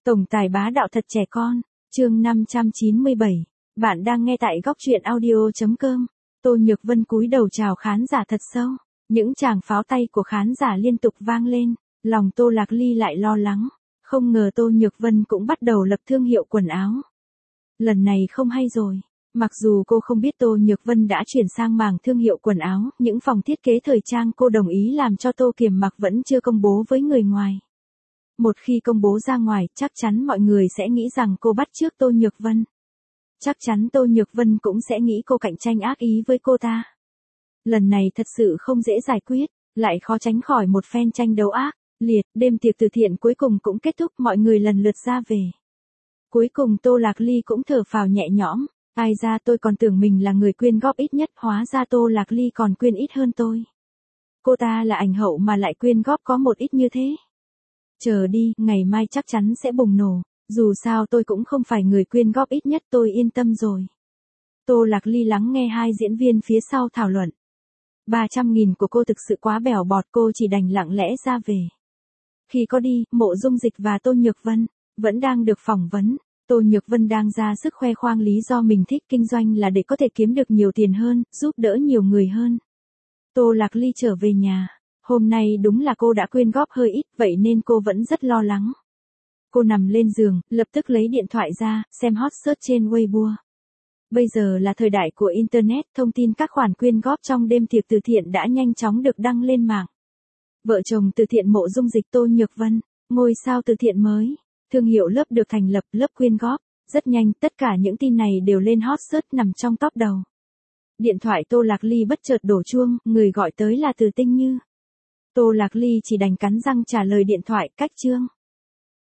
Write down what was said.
Tổng tài bá đạo thật trẻ con, chương 597. Bạn đang nghe tại góc truyện audio.com. Tô Nhược Vân cúi đầu chào khán giả thật sâu. Những tràng pháo tay của khán giả liên tục vang lên. Lòng Tô Lạc Ly lại lo lắng. Không ngờ Tô Nhược Vân cũng bắt đầu lập thương hiệu quần áo. Lần này không hay rồi. Mặc dù cô không biết Tô Nhược Vân đã chuyển sang mảng thương hiệu quần áo, những phòng thiết kế thời trang cô đồng ý làm cho Tô Kiềm mặc vẫn chưa công bố với người ngoài. Một khi công bố ra ngoài, chắc chắn mọi người sẽ nghĩ rằng cô bắt chước Tô Nhược Vân. Chắc chắn Tô Nhược Vân cũng sẽ nghĩ cô cạnh tranh ác ý với cô ta. Lần này thật sự không dễ giải quyết, lại khó tránh khỏi một phen tranh đấu ác liệt. Đêm tiệc từ thiện cuối cùng cũng kết thúc, mọi người lần lượt ra về. Cuối cùng Tô Lạc Ly cũng thở phào nhẹ nhõm. Ai ra tôi còn tưởng mình là người quyên góp ít nhất, hóa ra Tô Lạc Ly còn quyên ít hơn tôi. Cô ta là ảnh hậu mà lại quyên góp có một ít như thế. Chờ đi, ngày mai chắc chắn sẽ bùng nổ, dù sao tôi cũng không phải người quyên góp ít nhất, tôi yên tâm rồi. Tô Lạc Ly lắng nghe hai diễn viên phía sau thảo luận. 300.000 của cô thực sự quá bèo bọt, cô chỉ đành lặng lẽ ra về. Khi có đi, Mộ Dung Dịch và Tô Nhược Vân vẫn đang được phỏng vấn. Tô Nhược Vân đang ra sức khoe khoang lý do mình thích kinh doanh là để có thể kiếm được nhiều tiền hơn, giúp đỡ nhiều người hơn. Tô Lạc Ly trở về nhà. Hôm nay đúng là cô đã quyên góp hơi ít, vậy nên cô vẫn rất lo lắng. Cô nằm lên giường, lập tức lấy điện thoại ra, xem hot search trên Weibo. Bây giờ là thời đại của Internet, thông tin các khoản quyên góp trong đêm tiệc từ thiện đã nhanh chóng được đăng lên mạng. Vợ chồng từ thiện Mộ Dung Dịch Tô Nhược Vân, ngôi sao từ thiện mới, thương hiệu lớp được thành lập, lớp quyên góp. Rất nhanh, tất cả những tin này đều lên hot search nằm trong top đầu. Điện thoại Tô Lạc Ly bất chợt đổ chuông, người gọi tới là Từ Tinh Như. Tô Lạc Ly chỉ đành cắn răng trả lời điện thoại, cách chương.